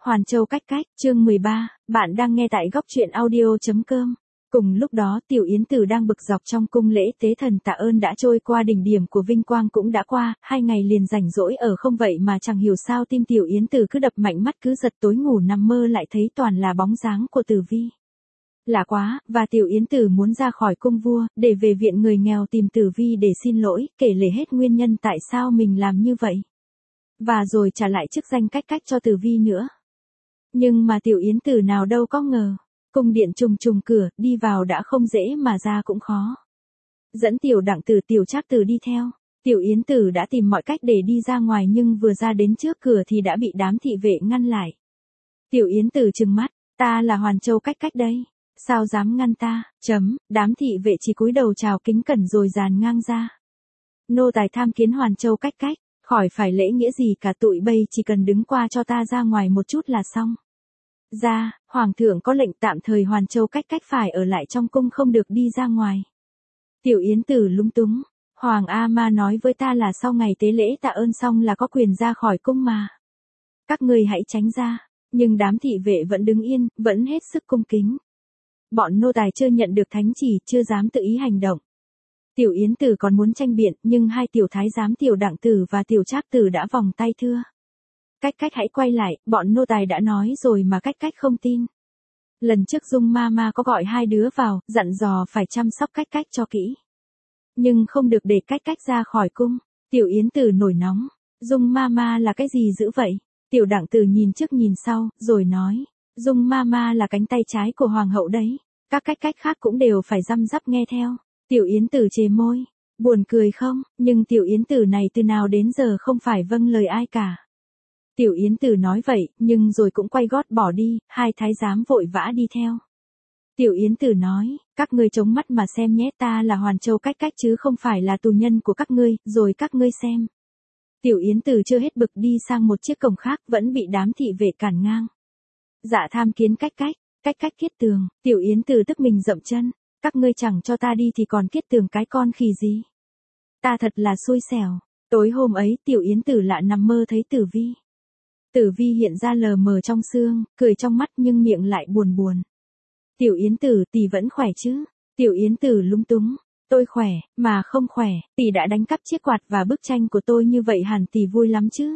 Hoàn Châu cách cách, chương 13, bạn đang nghe tại góc truyện audio.com. Cùng lúc đó Tiểu Yến Tử đang bực dọc trong cung lễ tế thần tạ ơn đã trôi qua, đỉnh điểm của vinh quang cũng đã qua, 2 ngày liền rảnh rỗi ở không vậy mà chẳng hiểu sao tim Tiểu Yến Tử cứ đập mạnh, mắt cứ giật, tối ngủ nằm mơ lại thấy toàn là bóng dáng của Tử Vi. Lạ quá, và Tiểu Yến Tử muốn ra khỏi cung vua, để về viện người nghèo tìm Tử Vi để xin lỗi, kể lể hết nguyên nhân tại sao mình làm như vậy. Và rồi trả lại chức danh cách cách cho Tử Vi nữa. Nhưng mà Tiểu Yến Tử nào đâu có ngờ, cung điện trùng trùng cửa, đi vào đã không dễ mà ra cũng khó. Dẫn Tiểu Đặng Tử, Tiểu Trác Tử đi theo, Tiểu Yến Tử đã tìm mọi cách để đi ra ngoài nhưng vừa ra đến trước cửa thì đã bị đám thị vệ ngăn lại. Tiểu Yến Tử trừng mắt, ta là Hoàn Châu cách cách đây, sao dám ngăn ta, đám thị vệ chỉ cúi đầu chào kính cẩn rồi dàn ngang ra. Nô tài tham kiến Hoàn Châu cách cách, khỏi phải lễ nghĩa gì cả, tụi bây chỉ cần đứng qua cho ta ra ngoài một chút là xong. Ra, Hoàng thượng có lệnh tạm thời Hoàn Châu cách cách phải ở lại trong cung, không được đi ra ngoài. Tiểu Yến Tử lúng túng, Hoàng A Ma nói với ta là sau ngày tế lễ tạ ơn xong là có quyền ra khỏi cung mà. Các ngươi hãy tránh ra, nhưng đám thị vệ vẫn đứng yên, vẫn hết sức cung kính. Bọn nô tài chưa nhận được thánh chỉ, chưa dám tự ý hành động. Tiểu Yến Tử còn muốn tranh biện, nhưng hai tiểu thái giám Tiểu Đặng Tử và Tiểu Trác Tử đã vòng tay thưa. Cách cách hãy quay lại, bọn nô tài đã nói rồi mà cách cách không tin. Lần trước Dung Mama có gọi hai đứa vào, dặn dò phải chăm sóc cách cách cho kỹ. Nhưng không được để cách cách ra khỏi cung. Tiểu Yến Tử nổi nóng, Dung Mama là cái gì dữ vậy? Tiểu Đặng Tử nhìn trước nhìn sau, rồi nói, Dung Mama là cánh tay trái của Hoàng hậu đấy. Các cách cách khác cũng đều phải răm rắp nghe theo. Tiểu Yến Tử chề môi, buồn cười không, nhưng Tiểu Yến Tử này từ nào đến giờ không phải vâng lời ai cả. Tiểu Yến Tử nói vậy, nhưng rồi cũng quay gót bỏ đi, hai thái giám vội vã đi theo. Tiểu Yến Tử nói, các ngươi chống mắt mà xem nhé, ta là Hoàn Châu cách cách chứ không phải là tù nhân của các ngươi, rồi các ngươi xem. Tiểu Yến Tử chưa hết bực đi sang một chiếc cổng khác, vẫn bị đám thị vệ cản ngang. Dạ tham kiến cách cách kiết tường. Tiểu Yến Tử tức mình dậm chân, các ngươi chẳng cho ta đi thì còn kiết tường cái con khỉ gì. Ta thật là xui xẻo. Tối hôm ấy Tiểu Yến Tử lạ nằm mơ thấy Tử Vi. Tử Vi hiện ra lờ mờ trong sương, cười trong mắt nhưng miệng lại buồn buồn. Tiểu Yến Tử, tỷ vẫn khỏe chứ? Tiểu Yến Tử lúng túng, tôi khỏe, mà không khỏe, tỷ đã đánh cắp chiếc quạt và bức tranh của tôi như vậy hẳn tỷ vui lắm chứ?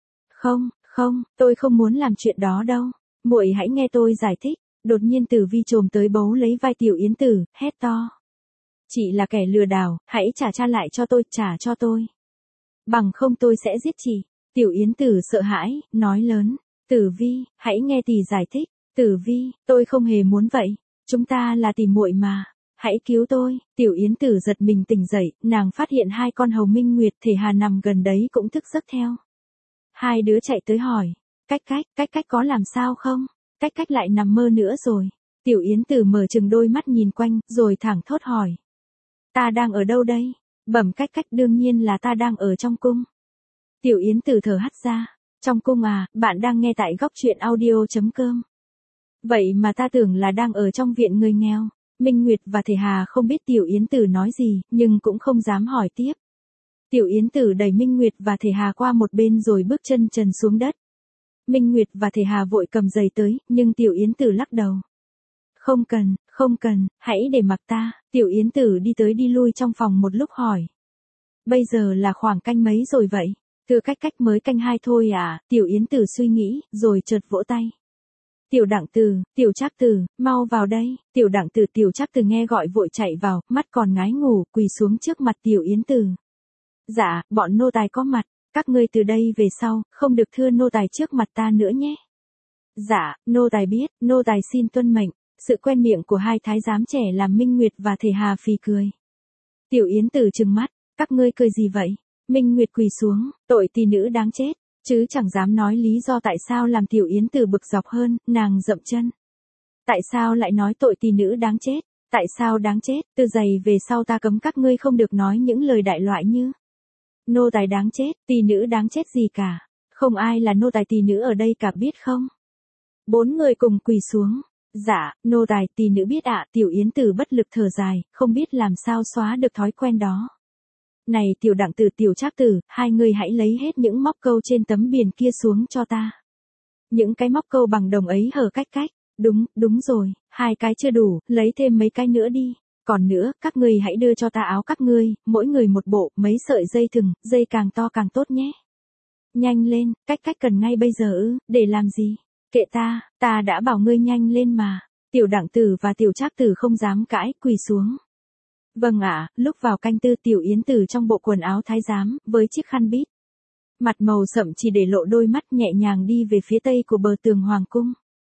Không, tôi không muốn làm chuyện đó đâu. Muội hãy nghe tôi giải thích. Đột nhiên Tử Vi chồm tới bấu lấy vai Tiểu Yến Tử, hét to. Chị là kẻ lừa đảo, hãy trả cha lại cho tôi, trả cho tôi. Bằng không tôi sẽ giết chị. Tiểu Yến Tử sợ hãi, nói lớn. Tử Vi, hãy nghe tỷ giải thích. Tử Vi, tôi không hề muốn vậy. Chúng ta là tỷ muội mà. Hãy cứu tôi. Tiểu Yến Tử giật mình tỉnh dậy, nàng phát hiện hai con hầu Minh Nguyệt Thể Hà nằm gần đấy cũng thức giấc theo. Hai đứa chạy tới hỏi. Cách cách có làm sao không? Cách cách lại nằm mơ nữa rồi. Tiểu Yến Tử mở trừng đôi mắt nhìn quanh, rồi thẳng thốt hỏi. Ta đang ở đâu đây? Bẩm cách cách, đương nhiên là ta đang ở trong cung. Tiểu Yến Tử thở hắt ra. Trong cung à, bạn đang nghe tại góc truyện audio.com. Vậy mà ta tưởng là đang ở trong viện người nghèo. Minh Nguyệt và Thể Hà không biết Tiểu Yến Tử nói gì, nhưng cũng không dám hỏi tiếp. Tiểu Yến Tử đẩy Minh Nguyệt và Thể Hà qua một bên rồi bước chân trần xuống đất. Minh Nguyệt và Thể Hà vội cầm giày tới, nhưng Tiểu Yến Tử lắc đầu. Không cần, hãy để mặc ta. Tiểu Yến Tử đi tới đi lui trong phòng một lúc hỏi. Bây giờ là khoảng canh mấy rồi vậy? Thưa cách cách mới canh 2 thôi à? Tiểu Yến Tử suy nghĩ, rồi chợt vỗ tay. Tiểu Đặng Tử, Tiểu Trác Tử, mau vào đây. Tiểu Đặng Tử, Tiểu Trác Tử nghe gọi vội chạy vào, mắt còn ngái ngủ, quỳ xuống trước mặt Tiểu Yến Tử. Dạ, bọn nô tài có mặt. Các ngươi từ đây về sau, không được thưa nô tài trước mặt ta nữa nhé. Dạ, nô tài biết, nô tài xin tuân mệnh. Sự quen miệng của hai thái giám trẻ làm Minh Nguyệt và Thể Hà phì cười. Tiểu Yến Tử trừng mắt, các ngươi cười gì vậy? Minh Nguyệt quỳ xuống, tội tỷ nữ đáng chết, chứ chẳng dám nói lý do tại sao làm Tiểu Yến Tử bực dọc hơn, nàng dậm chân. Tại sao lại nói tội tỷ nữ đáng chết? Tại sao đáng chết? Từ giày về sau ta cấm các ngươi không được nói những lời đại loại như nô tài đáng chết, tỷ nữ đáng chết gì cả. Không ai là nô tài tỷ nữ ở đây cả, biết không? 4 người cùng quỳ xuống. Dạ, nô tài tỷ nữ biết ạ. Tiểu Yến Tử bất lực thở dài, không biết làm sao xóa được thói quen đó. Này Tiểu Đặng Tử, Tiểu Trác Tử, hai người hãy lấy hết những móc câu trên tấm biển kia xuống cho ta. Những cái móc câu bằng đồng ấy hở cách cách. Đúng rồi, 2 cái chưa đủ, lấy thêm mấy cái nữa đi. Còn nữa, các ngươi hãy đưa cho ta áo các ngươi, mỗi người một bộ, mấy sợi dây thừng, dây càng to càng tốt nhé. Nhanh lên, cách cần ngay bây giờ ư, để làm gì? Kệ ta đã bảo ngươi nhanh lên mà. Tiểu Đặng Tử và Tiểu Trác Tử không dám cãi, quỳ xuống. Vâng ạ, lúc vào canh tư Tiểu Yến Tử trong bộ quần áo thái giám, với chiếc khăn bít. Mặt màu sậm chỉ để lộ đôi mắt nhẹ nhàng đi về phía tây của bờ tường hoàng cung.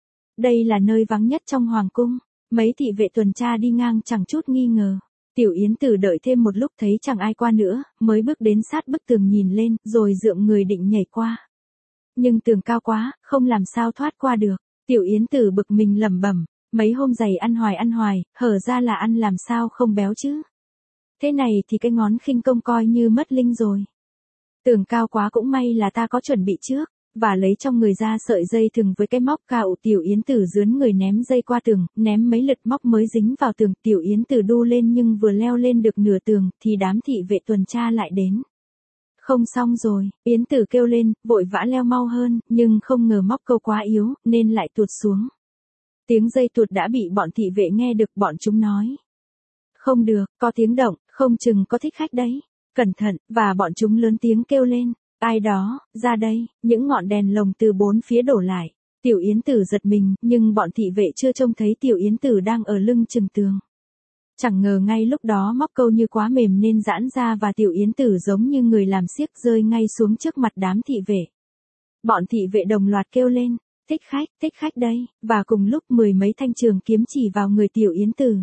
Đây là nơi vắng nhất trong hoàng cung, mấy thị vệ tuần tra đi ngang chẳng chút nghi ngờ. Tiểu Yến Tử đợi thêm một lúc thấy chẳng ai qua nữa, mới bước đến sát bức tường nhìn lên, rồi dượng người định nhảy qua. Nhưng tường cao quá, không làm sao thoát qua được. Tiểu Yến Tử bực mình lẩm bẩm, mấy hôm giày ăn hoài, hở ra là ăn làm sao không béo chứ. Thế này thì cái ngón khinh công coi như mất linh rồi. Tường cao quá cũng may là ta có chuẩn bị trước, và lấy trong người ra sợi dây thừng với cái móc cao. Tiểu Yến Tử rướn người ném dây qua tường, ném mấy lượt móc mới dính vào tường. Tiểu Yến Tử đu lên nhưng vừa leo lên được nửa tường thì đám thị vệ tuần tra lại đến. Không xong rồi, Yến Tử kêu lên, vội vã leo mau hơn, nhưng không ngờ móc câu quá yếu, nên lại tuột xuống. Tiếng dây tuột đã bị bọn thị vệ nghe được, bọn chúng nói. Không được, có tiếng động, không chừng có thích khách đấy. Cẩn thận, và bọn chúng lớn tiếng kêu lên. Ai đó, ra đây, những ngọn đèn lồng từ bốn phía đổ lại. Tiểu Yến Tử giật mình, nhưng bọn thị vệ chưa trông thấy Tiểu Yến Tử đang ở lưng chừng tường. Chẳng ngờ ngay lúc đó móc câu như quá mềm nên giãn ra và Tiểu Yến Tử giống như người làm xiếc rơi ngay xuống trước mặt đám thị vệ. Bọn thị vệ đồng loạt kêu lên, thích khách đây, và cùng lúc 10 mấy thanh trường kiếm chỉ vào người Tiểu Yến Tử.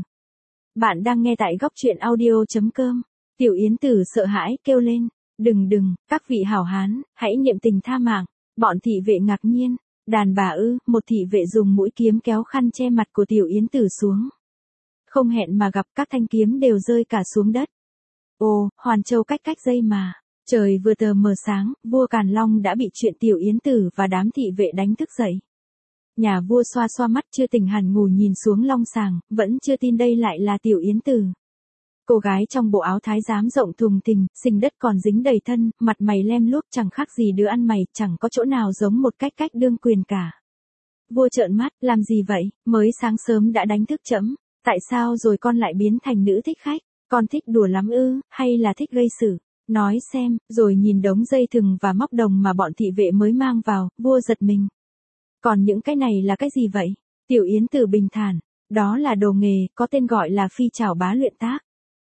Bạn đang nghe tại góc truyện audio.com. Tiểu Yến Tử sợ hãi kêu lên, đừng, các vị hảo hán, hãy niệm tình tha mạng. Bọn thị vệ ngạc nhiên, đàn bà ư, một thị vệ dùng mũi kiếm kéo khăn che mặt của Tiểu Yến Tử xuống. Không hẹn mà gặp, các thanh kiếm đều rơi cả xuống đất. Ồ, Hoàn Châu cách dây mà. Trời vừa tờ mờ sáng, vua Càn Long đã bị chuyện Tiểu Yến Tử và đám thị vệ đánh thức dậy. Nhà vua xoa mắt chưa tỉnh hẳn ngủ nhìn xuống long sàng, vẫn chưa tin đây lại là Tiểu Yến Tử. Cô gái trong bộ áo thái giám rộng thùng thình, sình đất còn dính đầy thân, mặt mày lem luốc chẳng khác gì đứa ăn mày, chẳng có chỗ nào giống một cách đương quyền cả. Vua trợn mắt, làm gì vậy, mới sáng sớm đã đánh thức trẫm, tại sao rồi con lại biến thành nữ thích khách, con thích đùa lắm ư, hay là thích gây sự, nói xem, rồi nhìn đống dây thừng và móc đồng mà bọn thị vệ mới mang vào, vua giật mình. Còn những cái này là cái gì vậy? Tiểu Yến Tử bình thản, đó là đồ nghề, có tên gọi là phi chảo bá luyện tác.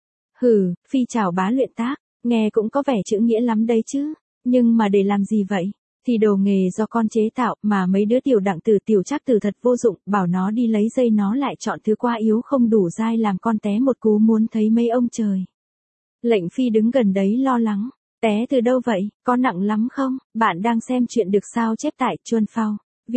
Hừ, phi chảo bá luyện tác, nghe cũng có vẻ chữ nghĩa lắm đấy chứ, nhưng mà để làm gì vậy? Thì đồ nghề do con chế tạo mà mấy đứa Tiểu Đặng Tử Tiểu Trác Tử thật vô dụng, bảo nó đi lấy dây nó lại chọn thứ quá yếu không đủ dai làm con té một cú muốn thấy mấy ông trời. Lệnh Phi đứng gần đấy lo lắng, té từ đâu vậy, có nặng lắm không? Bạn đang xem chuyện được sao chép tại Chuan Phao.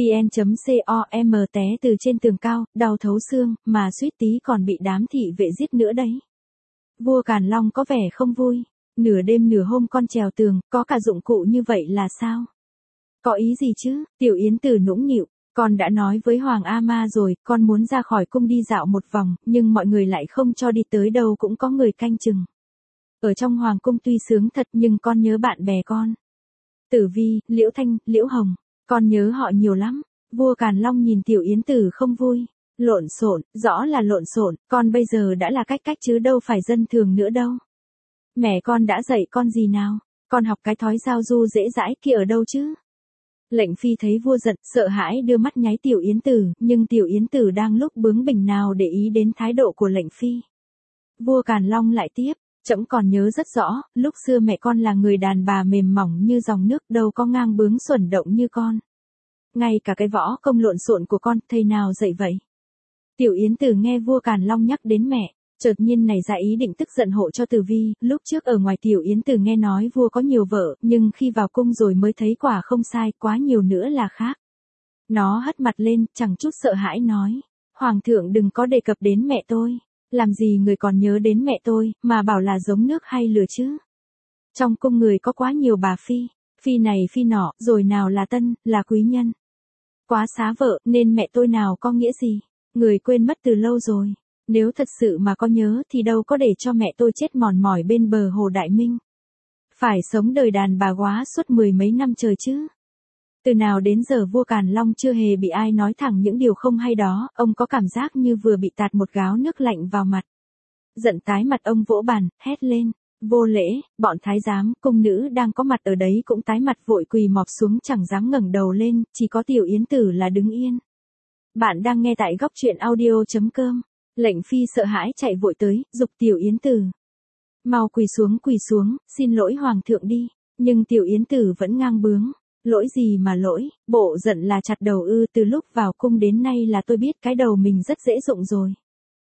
vn.com té từ trên tường cao, đau thấu xương, mà suýt tí còn bị đám thị vệ giết nữa đấy. Vua Càn Long có vẻ không vui. Nửa đêm nửa hôm con trèo tường, có cả dụng cụ như vậy là sao? Có ý gì chứ? Tiểu Yến Tử nũng nịu, con đã nói với Hoàng A Ma rồi, con muốn ra khỏi cung đi dạo một vòng, nhưng mọi người lại không cho đi, tới đâu cũng có người canh chừng. Ở trong hoàng cung tuy sướng thật nhưng con nhớ bạn bè con. Tử Vi, Liễu Thanh, Liễu Hồng, con nhớ họ nhiều lắm. Vua Càn Long nhìn Tiểu Yến Tử không vui. Lộn xộn, rõ là lộn xộn, con bây giờ đã là cách chứ đâu phải dân thường nữa đâu. Mẹ con đã dạy con gì nào? Con học cái thói giao du dễ dãi kia ở đâu chứ? Lệnh Phi thấy vua giận, sợ hãi đưa mắt nháy Tiểu Yến Tử, nhưng Tiểu Yến Tử đang lúc bướng bỉnh nào để ý đến thái độ của lệnh Phi. Vua Càn Long lại tiếp, trẫm còn nhớ rất rõ, lúc xưa mẹ con là người đàn bà mềm mỏng như dòng nước, đâu có ngang bướng xuẩn động như con. Ngay cả cái võ công lộn xộn của con, thầy nào dạy vậy? Tiểu Yến Tử nghe vua Càn Long nhắc đến mẹ, chợt nhiên nảy ra ý định tức giận hộ cho Tử Vi. Lúc trước ở ngoài Tiểu Yến Tử nghe nói vua có nhiều vợ, nhưng khi vào cung rồi mới thấy quả không sai, quá nhiều nữa là khác. Nó hất mặt lên, chẳng chút sợ hãi nói, Hoàng thượng đừng có đề cập đến mẹ tôi, làm gì người còn nhớ đến mẹ tôi, mà bảo là giống nước hay lửa chứ. Trong cung người có quá nhiều bà phi, phi này phi nọ, rồi nào là tân, là quý nhân. Quá xá vợ, nên mẹ tôi nào có nghĩa gì, người quên mất từ lâu rồi. Nếu thật sự mà có nhớ thì đâu có để cho mẹ tôi chết mòn mỏi bên bờ hồ Đại Minh. Phải sống đời đàn bà góa suốt 10 mấy năm trời chứ. Từ nào đến giờ vua Càn Long chưa hề bị ai nói thẳng những điều không hay đó, ông có cảm giác như vừa bị tạt một gáo nước lạnh vào mặt. Giận tái mặt ông vỗ bàn, hét lên, vô lễ, bọn thái giám, cung nữ đang có mặt ở đấy cũng tái mặt vội quỳ mọp xuống chẳng dám ngẩng đầu lên, chỉ có Tiểu Yến Tử là đứng yên. Bạn đang nghe tại góc truyện audio.com. Lệnh Phi sợ hãi chạy vội tới, giục Tiểu Yến Tử. Mau quỳ xuống, xin lỗi hoàng thượng đi. Nhưng Tiểu Yến Tử vẫn ngang bướng. Lỗi gì mà lỗi, bộ giận là chặt đầu ư, từ lúc vào cung đến nay là tôi biết cái đầu mình rất dễ dụng rồi.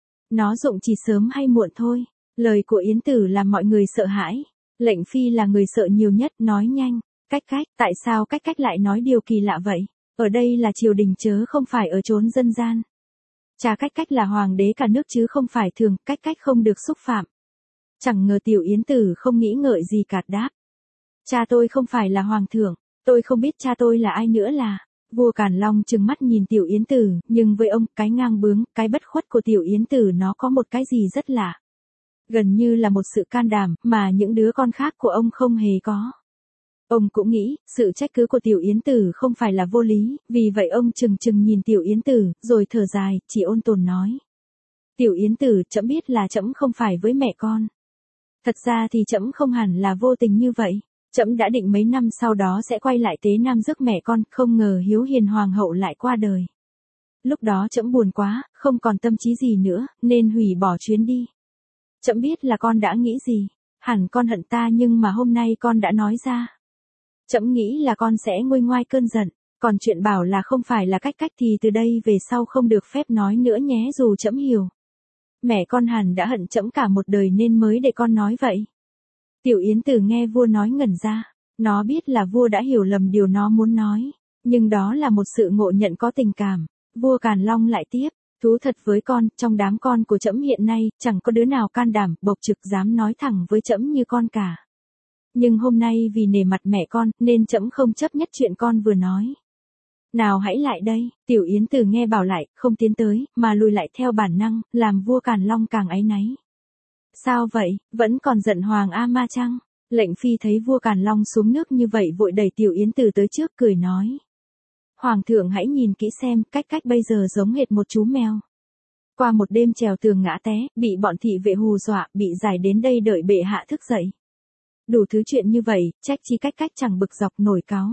Nó dụng chỉ sớm hay muộn thôi. Lời của Yến Tử làm mọi người sợ hãi. Lệnh Phi là người sợ nhiều nhất, nói nhanh. Cách, tại sao cách lại nói điều kỳ lạ vậy? Ở đây là triều đình chớ không phải ở chốn dân gian. Cha cách là hoàng đế cả nước chứ không phải thường, cách không được xúc phạm. Chẳng ngờ Tiểu Yến Tử không nghĩ ngợi gì cả đáp. Cha tôi không phải là hoàng thượng, tôi không biết cha tôi là ai nữa là. Vua Càn Long trừng mắt nhìn Tiểu Yến Tử, nhưng với ông, cái ngang bướng, cái bất khuất của Tiểu Yến Tử nó có một cái gì rất lạ. Gần như là một sự can đảm, mà những đứa con khác của ông không hề có. Ông cũng nghĩ, sự trách cứ của Tiểu Yến Tử không phải là vô lý, vì vậy ông chừng nhìn Tiểu Yến Tử, rồi thở dài, chỉ ôn tồn nói. Tiểu Yến Tử, trẫm biết là trẫm không phải với mẹ con. Thật ra thì trẫm không hẳn là vô tình như vậy. Trẫm đã định mấy năm sau đó sẽ quay lại Tế Nam rước mẹ con, không ngờ Hiếu Hiền Hoàng hậu lại qua đời. Lúc đó trẫm buồn quá, không còn tâm trí gì nữa, nên hủy bỏ chuyến đi. Trẫm biết là con đã nghĩ gì, hẳn con hận ta nhưng mà hôm nay con đã nói ra. Trẫm nghĩ là con sẽ nguôi ngoai cơn giận, còn chuyện bảo là không phải là cách thì từ đây về sau không được phép nói nữa nhé, dù trẫm hiểu. Mẹ con hẳn đã hận trẫm cả một đời nên mới để con nói vậy. Tiểu Yến Tử nghe vua nói ngẩn ra, nó biết là vua đã hiểu lầm điều nó muốn nói, nhưng đó là một sự ngộ nhận có tình cảm. Vua Càn Long lại tiếp, thú thật với con, trong đám con của trẫm hiện nay, chẳng có đứa nào can đảm, bộc trực dám nói thẳng với trẫm như con cả. Nhưng hôm nay vì nể mặt mẹ con, nên trẫm không chấp nhất chuyện con vừa nói. Nào hãy lại đây, Tiểu Yến Tử nghe bảo lại, không tiến tới, mà lùi lại theo bản năng, làm vua Càn Long càng áy náy. Sao vậy, vẫn còn giận Hoàng A Ma chăng? Lệnh Phi thấy vua Càn Long xuống nước như vậy vội đẩy Tiểu Yến Tử tới trước cười nói. Hoàng thượng hãy nhìn kỹ xem, cách bây giờ giống hệt một chú mèo. Qua một đêm trèo tường ngã té, bị bọn thị vệ hù dọa, bị giải đến đây đợi bệ hạ thức dậy. Đủ thứ chuyện như vậy, trách chi cách chẳng bực dọc nổi cáu.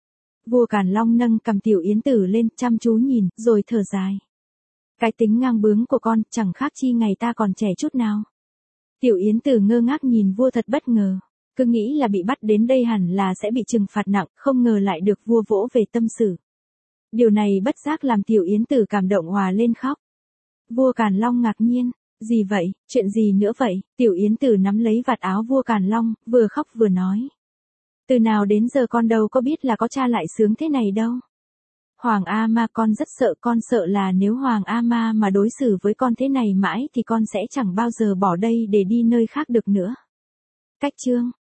Vua Càn Long nâng cầm Tiểu Yến Tử lên, chăm chú nhìn, rồi thở dài. Cái tính ngang bướng của con, chẳng khác chi ngày ta còn trẻ chút nào. Tiểu Yến Tử ngơ ngác nhìn vua thật bất ngờ. Cứ nghĩ là bị bắt đến đây hẳn là sẽ bị trừng phạt nặng, không ngờ lại được vua vỗ về tâm sự. Điều này bất giác làm Tiểu Yến Tử cảm động òa lên khóc. Vua Càn Long ngạc nhiên. Gì vậy, chuyện gì nữa vậy? Tiểu Yến Tử nắm lấy vạt áo vua Càn Long, vừa khóc vừa nói. Từ nào đến giờ con đâu có biết là có cha lại sướng thế này đâu. Hoàng A Ma, con rất sợ, con sợ là nếu Hoàng A Ma mà đối xử với con thế này mãi thì con sẽ chẳng bao giờ bỏ đây để đi nơi khác được nữa. Cách chương